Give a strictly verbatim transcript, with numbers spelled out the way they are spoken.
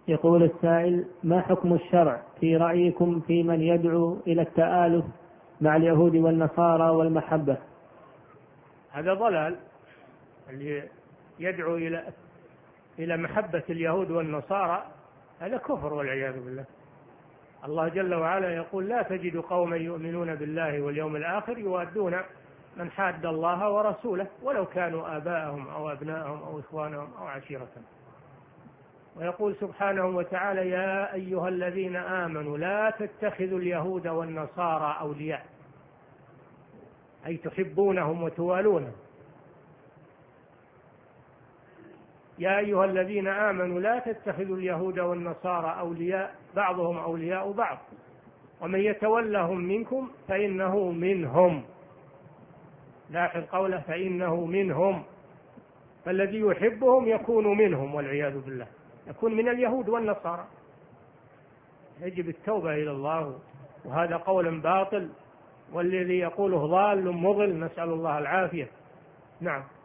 يقول السائل: ما حكم الشرع في رأيكم في من يدعو إلى التآلف مع اليهود والنصارى والمحبة؟ هذا ضلال، اللي يدعو إلى إلى محبة اليهود والنصارى هذا كفر والعياذ بالله. الله جل وعلا يقول: لا تجد قوما يؤمنون بالله واليوم الآخر يوادون من حاد الله ورسوله ولو كانوا آباءهم أو أبناءهم أو إخوانهم أو عشيرتهم. ويقول سبحانه وتعالى: يا أيها الذين آمنوا لا تتخذوا اليهود والنصارى أولياء، أي تحبونهم وتوالونهم. يا أيها الذين آمنوا لا تتخذوا اليهود والنصارى أولياء بعضهم أولياء بعض ومن يتولهم منكم فإنه منهم. لاحظ قوله فإنه منهم، فالذي يحبهم يكون منهم والعياذ بالله، يكون من اليهود والنصارى. يجب التوبة إلى الله، وهذا قول باطل، والذي يقوله ضال مضل، نسأل الله العافية. نعم.